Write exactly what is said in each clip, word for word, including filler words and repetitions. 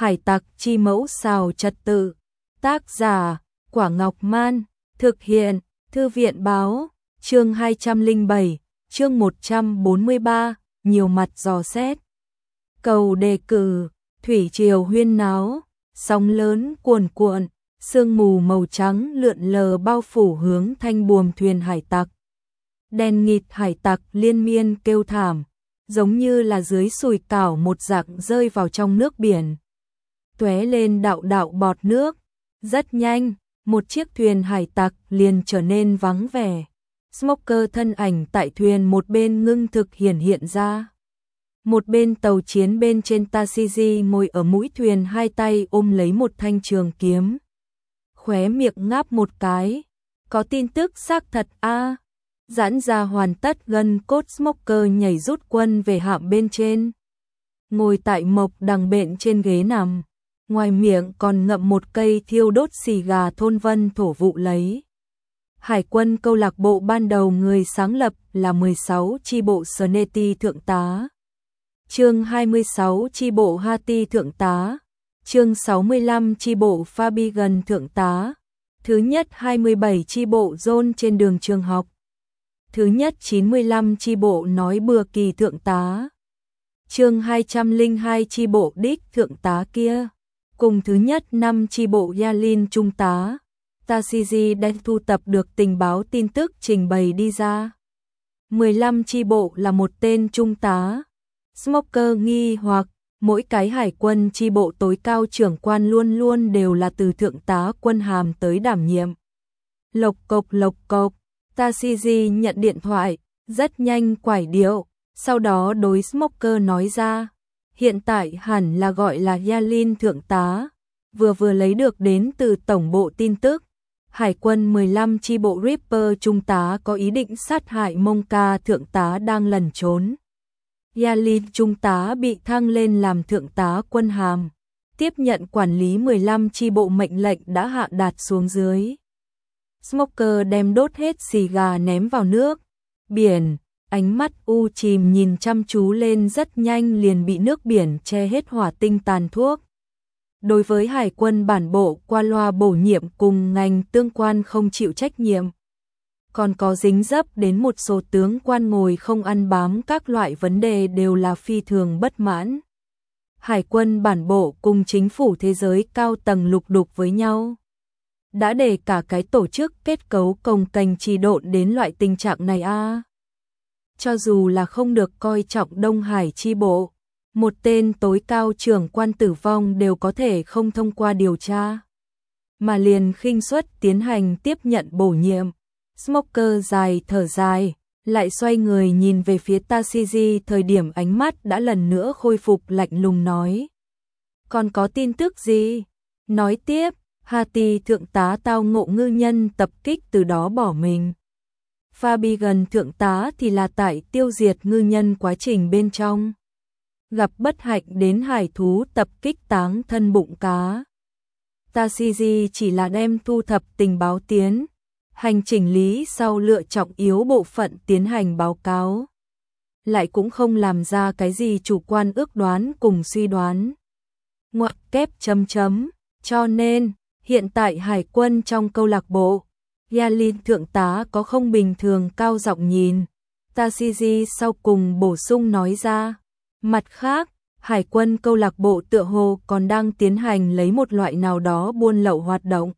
Hải tặc chi mẫu xào trật tự. Tác giả Quả Ngọc Man. Thực hiện Thư viện Báo. Chương hai trăm lẻ bảy, chương một trăm bốn mươi ba, nhiều mặt dò xét. Cầu đề cử, thủy triều huyên náo, sóng lớn cuồn cuộn, sương mù màu trắng lượn lờ bao phủ hướng thanh buồm thuyền hải tặc. Đèn nghịt hải tặc liên miên kêu thảm, giống như là dưới sùi cảo một giặc rơi vào trong nước biển. Tóe lên đạo đạo bọt nước, rất nhanh, một chiếc thuyền hải tặc liền trở nên vắng vẻ. Smoker thân ảnh tại thuyền một bên ngưng thực hiển hiện ra. Một bên tàu chiến bên trên Tashigi ngồi ở mũi thuyền, hai tay ôm lấy một thanh trường kiếm. Khóe miệng ngáp một cái. Có tin tức xác thật a à. Giãn ra hoàn tất gân cốt, Smoker nhảy rút quân về hạm bên trên. Ngồi tại mộc đằng bện trên ghế nằm. Ngoài miệng còn ngậm một cây thiêu đốt xì gà thôn vân thổ vụ lấy. Hải quân câu lạc bộ ban đầu người sáng lập là mười sáu chi bộ Sneti thượng tá. Chương hai mươi sáu chi bộ Hati thượng tá. Chương sáu mươi lăm chi bộ Fabigan thượng tá. Thứ nhất hai mươi bảy chi bộ John trên đường trường học. Thứ nhất chín mươi lăm chi bộ nói bừa kỳ thượng tá. Chương hai trăm lẻ hai chi bộ đích thượng tá kia. Cùng thứ nhất năm chi bộ Yalin trung tá. Tashigi đã thu tập được tình báo tin tức trình bày đi ra. mười lăm chi bộ là một tên trung tá. Smoker nghi hoặc, mỗi cái hải quân chi bộ tối cao trưởng quan luôn luôn đều là từ thượng tá quân hàm tới đảm nhiệm. Lộc cộc lộc cộc, Tashigi nhận điện thoại, rất nhanh quải điệu, sau đó đối Smoker nói ra, hiện tại hẳn là gọi là Yalin thượng tá, vừa vừa lấy được đến từ tổng bộ tin tức. Hải quân mười lăm chi bộ Ripper trung tá có ý định sát hại Monka thượng tá đang lẩn trốn. Yalin trung tá bị thăng lên làm thượng tá quân hàm, tiếp nhận quản lý mười lăm chi bộ mệnh lệnh đã hạ đạt xuống dưới. Smoker đem đốt hết xì gà ném vào nước biển, ánh mắt u chìm nhìn chăm chú lên, rất nhanh liền bị nước biển che hết hỏa tinh tàn thuốc. Đối với hải quân bản bộ qua loa bổ nhiệm cùng ngành tương quan không chịu trách nhiệm. Còn có dính dấp đến một số tướng quan ngồi không ăn bám, các loại vấn đề đều là phi thường bất mãn. Hải quân bản bộ cùng chính phủ thế giới cao tầng lục đục với nhau. Đã để cả cái tổ chức kết cấu cồng kềnh trì độn đến loại tình trạng này a. À. Cho dù là không được coi trọng Đông Hải chi bộ, một tên tối cao trưởng quan tử vong đều có thể không thông qua điều tra, mà liền khinh suất tiến hành tiếp nhận bổ nhiệm. Smoker dài thở dài, lại xoay người nhìn về phía Tashigi, thời điểm ánh mắt đã lần nữa khôi phục lạnh lùng nói. Còn có tin tức gì? Nói tiếp, Hati thượng tá tao ngộ ngư nhân tập kích từ đó bỏ mình. Fabigan thượng tá thì là tại tiêu diệt ngư nhân quá trình bên trong. Gặp bất hạnh đến hải thú tập kích táng thân bụng cá. Tashigi chỉ là đem thu thập tình báo tiến hành chỉnh lý sau lựa trọng yếu bộ phận tiến hành báo cáo. Lại cũng không làm ra cái gì chủ quan ước đoán cùng suy đoán. Ngoặc kép chấm chấm, cho nên, hiện tại hải quân trong câu lạc bộ, Yalin thượng tá có không bình thường, cao giọng nhìn. Tashigi sau cùng bổ sung nói ra. Mặt khác, hải quân câu lạc bộ tựa hồ còn đang tiến hành lấy một loại nào đó buôn lậu hoạt động.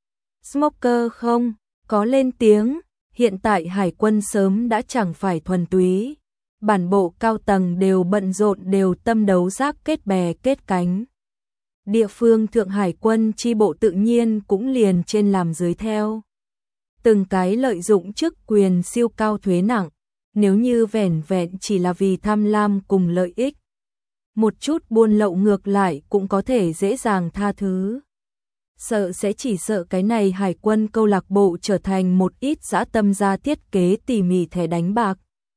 Smoker không có lên tiếng, hiện tại hải quân sớm đã chẳng phải thuần túy. Bản bộ cao tầng đều bận rộn, đều tâm đấu giác kết bè kết cánh. Địa phương thượng hải quân chi bộ tự nhiên cũng liền trên làm dưới theo. Từng cái lợi dụng chức quyền siêu cao thuế nặng, nếu như vẻn vẹn chỉ là vì tham lam cùng lợi ích. Một chút buôn lậu ngược lại cũng có thể dễ dàng tha thứ. Sợ sẽ chỉ sợ cái này hải quân câu lạc bộ trở thành một ít dã tâm gia thiết kế tỉ mỉ thẻ đánh bạc.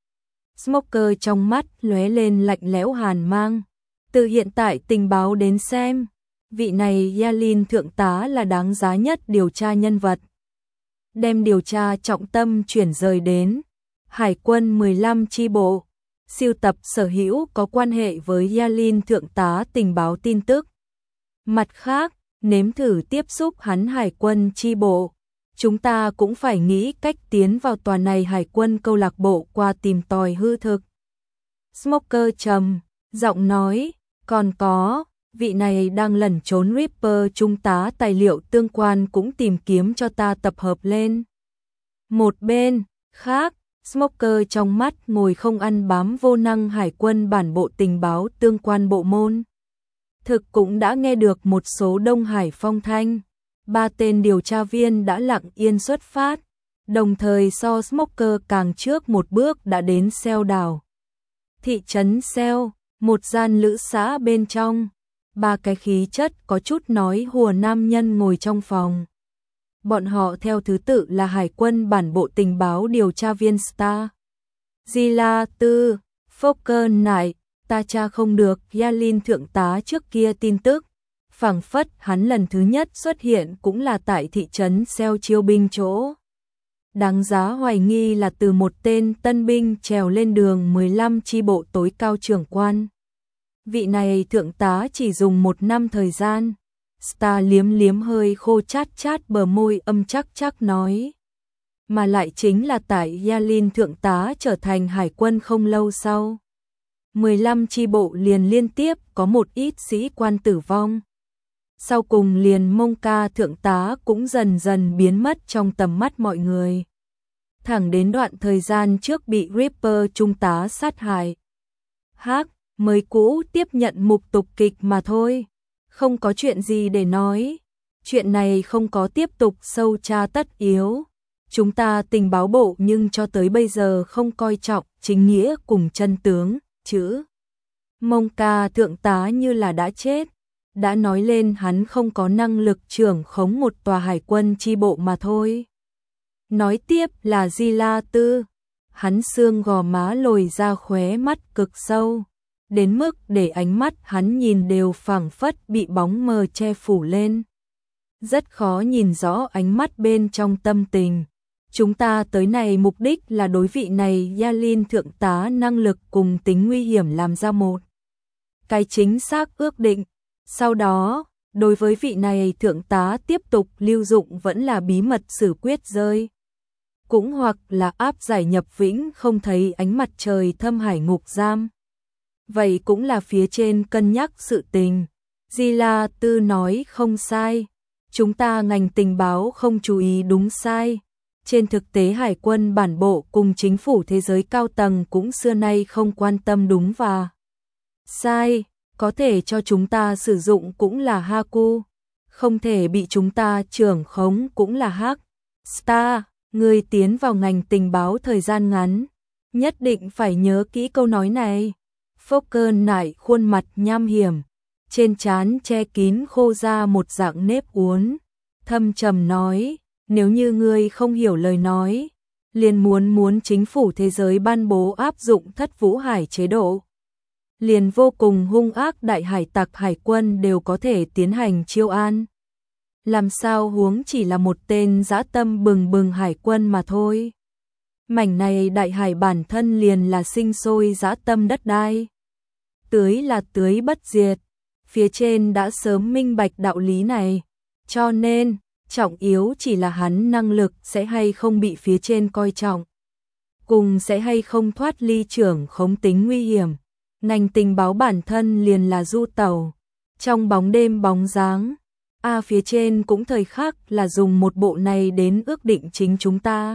Smoker trong mắt lóe lên lạnh lẽo hàn mang. Từ hiện tại tình báo đến xem, vị này Yalin thượng tá là đáng giá nhất điều tra nhân vật. Đem điều tra trọng tâm chuyển rời đến hải quân mười lăm chi bộ, siêu tập sở hữu có quan hệ với Yalin thượng tá tình báo tin tức. Mặt khác, nếm thử tiếp xúc hắn hải quân chi bộ. Chúng ta cũng phải nghĩ cách tiến vào tòa này hải quân câu lạc bộ qua tìm tòi hư thực. Smoker trầm giọng nói, còn có, vị này đang lẩn trốn Reaper trung tá tài liệu tương quan cũng tìm kiếm cho ta tập hợp lên. Một bên khác, Smoker trong mắt ngồi không ăn bám vô năng hải quân bản bộ tình báo tương quan bộ môn. Thực cũng đã nghe được một số Đông Hải phong thanh. Ba tên điều tra viên đã lặng yên xuất phát, đồng thời so Smoker càng trước một bước đã đến Seo đảo. Thị trấn Seo, một gian lữ xã bên trong, ba cái khí chất có chút nói hùa nam nhân ngồi trong phòng. Bọn họ theo thứ tự là hải quân bản bộ tình báo điều tra viên Star, Zila Tư, Fokker Nại, ta tra không được Yalin thượng tá trước kia tin tức. Phảng phất hắn lần thứ nhất xuất hiện cũng là tại thị trấn Seo chiêu binh chỗ. Đáng giá hoài nghi là từ một tên tân binh trèo lên đường mười lăm chi bộ tối cao trưởng quan. Vị này thượng tá chỉ dùng một năm thời gian. Star liếm liếm hơi khô chát chát bờ môi âm chắc chắc nói. Mà lại chính là tại Yalin thượng tá trở thành hải quân không lâu sau. mười lăm chi bộ liền liên tiếp có một ít sĩ quan tử vong. Sau cùng liền Mông Ca thượng tá cũng dần dần biến mất trong tầm mắt mọi người. Thẳng đến đoạn thời gian trước bị Reaper trung tá sát hại. Hắc mới cũ tiếp nhận mục tục kịch mà thôi. Không có chuyện gì để nói. Chuyện này không có tiếp tục sâu tra tất yếu. Chúng ta tình báo bộ nhưng cho tới bây giờ không coi trọng chính nghĩa cùng chân tướng, chứ. Mông Ca thượng tá như là đã chết. Đã nói lên hắn không có năng lực trưởng khống một tòa hải quân chi bộ mà thôi. Nói tiếp là Di La Tư, hắn xương gò má lồi ra khóe mắt cực sâu, đến mức để ánh mắt hắn nhìn đều phảng phất bị bóng mờ che phủ lên. Rất khó nhìn rõ ánh mắt bên trong tâm tình. Chúng ta tới này mục đích là đối vị này Yalin thượng tá năng lực cùng tính nguy hiểm làm ra một cái chính xác ước định. Sau đó, đối với vị này thượng tá tiếp tục lưu dụng vẫn là bí mật xử quyết rơi. Cũng hoặc là áp giải nhập vĩnh không thấy ánh mặt trời thâm hải ngục giam. Vậy cũng là phía trên cân nhắc sự tình. Di La Tư nói không sai. Chúng ta ngành tình báo không chú ý đúng sai. Trên thực tế hải quân bản bộ cùng chính phủ thế giới cao tầng cũng xưa nay không quan tâm đúng và sai. Có thể cho chúng ta sử dụng cũng là Haku, không thể bị chúng ta trưởng khống cũng là Hắc. Star, người tiến vào ngành tình báo thời gian ngắn, nhất định phải nhớ kỹ câu nói này. Fokker Nại khuôn mặt nham hiểm, trên trán che kín khô ra một dạng nếp uốn, thâm trầm nói, nếu như ngươi không hiểu lời nói, liền muốn muốn chính phủ thế giới ban bố áp dụng thất vũ hải chế độ. Liền vô cùng hung ác đại hải tặc hải quân đều có thể tiến hành chiêu an. Làm sao huống chỉ là một tên dã tâm bừng bừng hải quân mà thôi. Mảnh này đại hải bản thân liền là sinh sôi dã tâm đất đai. Tưới là tưới bất diệt. Phía trên đã sớm minh bạch đạo lý này. Cho nên, trọng yếu chỉ là hắn năng lực sẽ hay không bị phía trên coi trọng. Cùng sẽ hay không thoát ly trưởng khống tính nguy hiểm. Ngành tình báo bản thân liền là du tàu, trong bóng đêm bóng dáng, a à, phía trên cũng thời khắc là dùng một bộ này đến ước định chính chúng ta.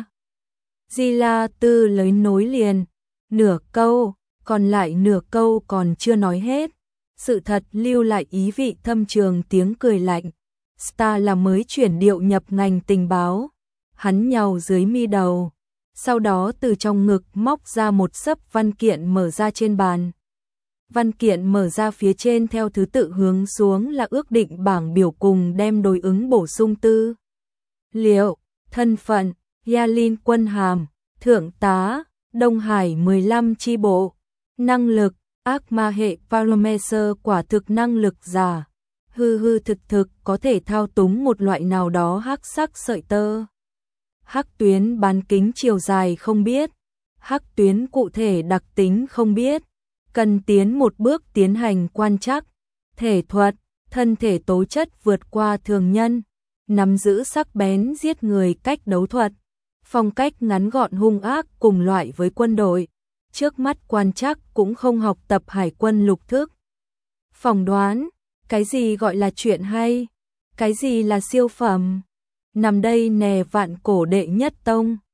Di La Tư lấy nối liền, nửa câu, còn lại nửa câu còn chưa nói hết. Sự thật lưu lại ý vị thâm trường tiếng cười lạnh. Star là mới chuyển điệu nhập ngành tình báo, hắn nhàu dưới mi đầu, sau đó từ trong ngực móc ra một xấp văn kiện mở ra trên bàn. Văn kiện mở ra phía trên theo thứ tự hướng xuống là ước định bảng biểu cùng đem đối ứng bổ sung tư liệu, thân phận, Yalin quân hàm, thượng tá, Đông Hải mười lăm chi bộ, năng lực, ác ma hệ Parameter quả thực năng lực giả, hư hư thực thực có thể thao túng một loại nào đó hắc sắc sợi tơ. Hắc tuyến bán kính chiều dài không biết, hắc tuyến cụ thể đặc tính không biết. Cần tiến một bước tiến hành quan trắc, thể thuật, thân thể tố chất vượt qua thường nhân, nắm giữ sắc bén giết người cách đấu thuật, phong cách ngắn gọn hung ác cùng loại với quân đội. Trước mắt Quan Trắc cũng không học tập hải quân lục thức. Phỏng đoán, cái gì gọi là chuyện hay, cái gì là siêu phẩm, nằm đây nè vạn cổ đệ nhất tông.